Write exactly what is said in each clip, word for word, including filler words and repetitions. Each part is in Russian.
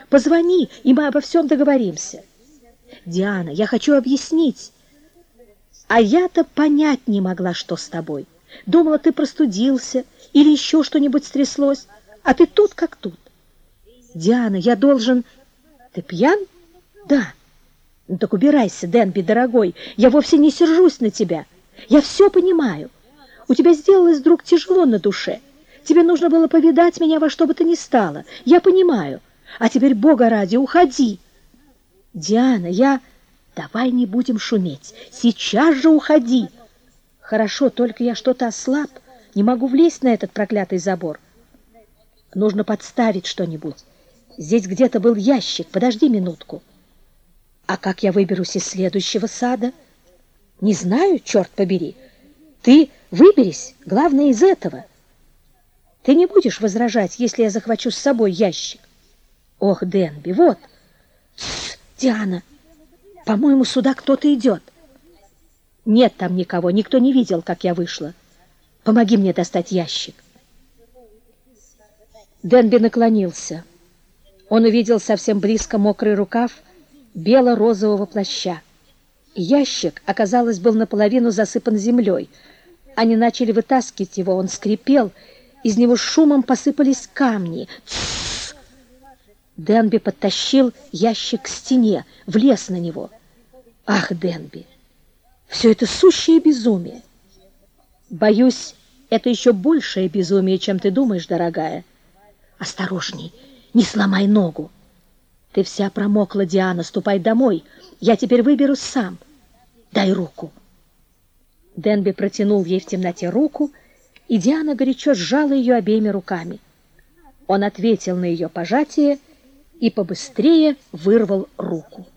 Позвони, и мы обо всем договоримся. Диана, я хочу объяснить. А я-то понять не могла, что с тобой. Думала, ты простудился или еще что-нибудь стряслось, а ты тут как тут. Диана, я должен... Ты пьян? Да. Ну так убирайся, Денби, дорогой. Я вовсе не сержусь на тебя. Я все понимаю. У тебя сделалось вдруг тяжело на душе. Тебе нужно было повидать меня во что бы то ни стало. Я понимаю. А теперь, Бога ради, уходи. Диана, я... Давай не будем шуметь. Сейчас же уходи. Хорошо, только я что-то ослаб. Не могу влезть на этот проклятый забор. Нужно подставить что-нибудь. Здесь где-то был ящик. Подожди минутку. А как я выберусь из следующего сада? Не знаю, черт побери. Ты выберись, главное, из этого. Ты не будешь возражать, если я захвачу с собой ящик? Ох, Денби, вот. Тс, Диана, по-моему, сюда кто-то идет. Нет там никого, никто не видел, как я вышла. Помоги мне достать ящик. Денби наклонился. Он увидел совсем близко мокрый рукав бело-розового плаща. Ящик, оказалось, был наполовину засыпан землей. Они начали вытаскивать его, он скрипел, из него шумом посыпались камни. Тссс! Денби подтащил ящик к стене, влез на него. Ах, Денби, все это сущее безумие. Боюсь, это еще большее безумие, чем ты думаешь, дорогая. Осторожней, не сломай ногу. Ты вся промокла, Диана, ступай домой. Я теперь выберусь сам. Дай руку. Денби протянул ей в темноте руку, и Диана горячо сжала ее обеими руками. Он ответил на ее пожатие и побыстрее вырвал руку.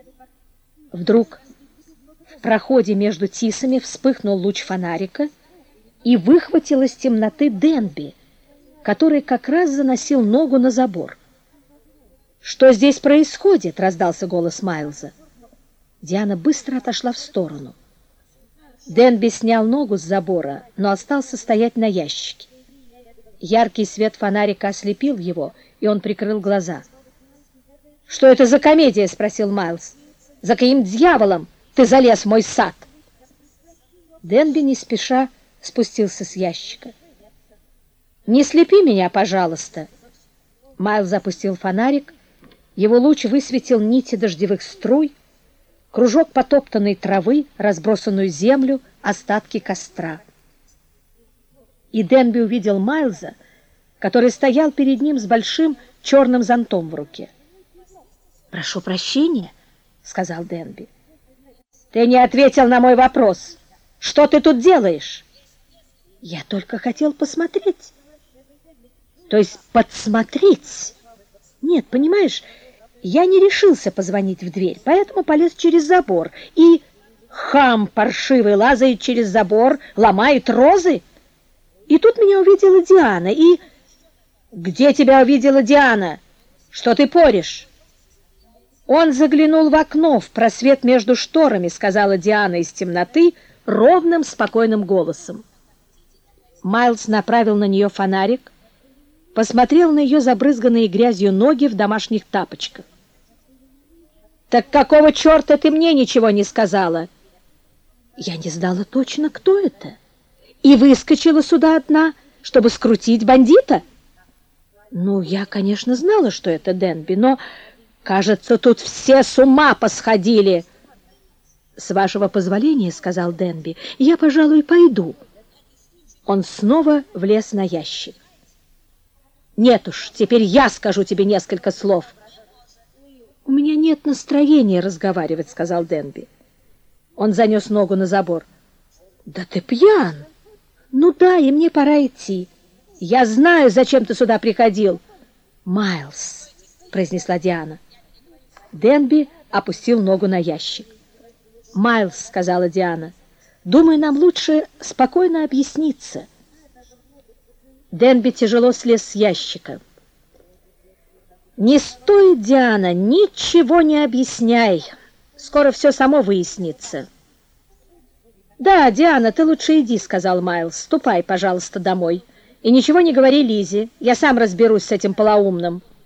Вдруг в проходе между тисами вспыхнул луч фонарика и выхватил из темноты Денби, который как раз заносил ногу на забор. «Что здесь происходит?» — раздался голос Майлза. Диана быстро отошла в сторону. Денби снял ногу с забора, но остался стоять на ящике. Яркий свет фонарика ослепил его, и он прикрыл глаза. «Что это за комедия?» — спросил Майлз. «За каким дьяволом ты залез в мой сад?» Денби не спеша спустился с ящика. «Не слепи меня, пожалуйста!» Майлз запустил фонарик. Его луч высветил нити дождевых струй, кружок потоптанной травы, разбросанную землю, остатки костра. И Денби увидел Майлза, который стоял перед ним с большим черным зонтом в руке. «Прошу прощения», — сказал Денби. «Ты не ответил на мой вопрос. Что ты тут делаешь?» «Я только хотел посмотреть». «То есть подсмотреть?» «Нет, понимаешь, я не решился позвонить в дверь, поэтому полез через забор. И хам паршивый лазает через забор, ломает розы. И тут меня увидела Диана, и...» «Где тебя увидела Диана? Что ты порешь?» «Он заглянул в окно, в просвет между шторами», — сказала Диана из темноты ровным, спокойным голосом. Майлз направил на нее фонарик, посмотрел на ее забрызганные грязью ноги в домашних тапочках. «Так какого черта ты мне ничего не сказала?» «Я не знала точно, кто это, и выскочила сюда одна, чтобы скрутить бандита». «Ну, я, конечно, знала, что это Денби, но, кажется, тут все с ума посходили». «С вашего позволения, — сказал Денби, — я, пожалуй, пойду». Он снова влез на ящик. «Нет уж, теперь я скажу тебе несколько слов». «У меня нет настроения разговаривать, — сказал Денби. Он занес ногу на забор. «Да ты пьян!» «Ну да, и мне пора идти. Я знаю, зачем ты сюда приходил». «Майлз, — произнесла Диана». Денби опустил ногу на ящик. «Майлз, — сказала Диана, — думаю, нам лучше спокойно объясниться». Денби тяжело слез с ящика. «Не стоит, Диана, ничего не объясняй. Скоро все само выяснится». «Да, Диана, ты лучше иди, — сказал Майлз. Ступай, пожалуйста, домой. И ничего не говори Лизе. Я сам разберусь с этим полоумным».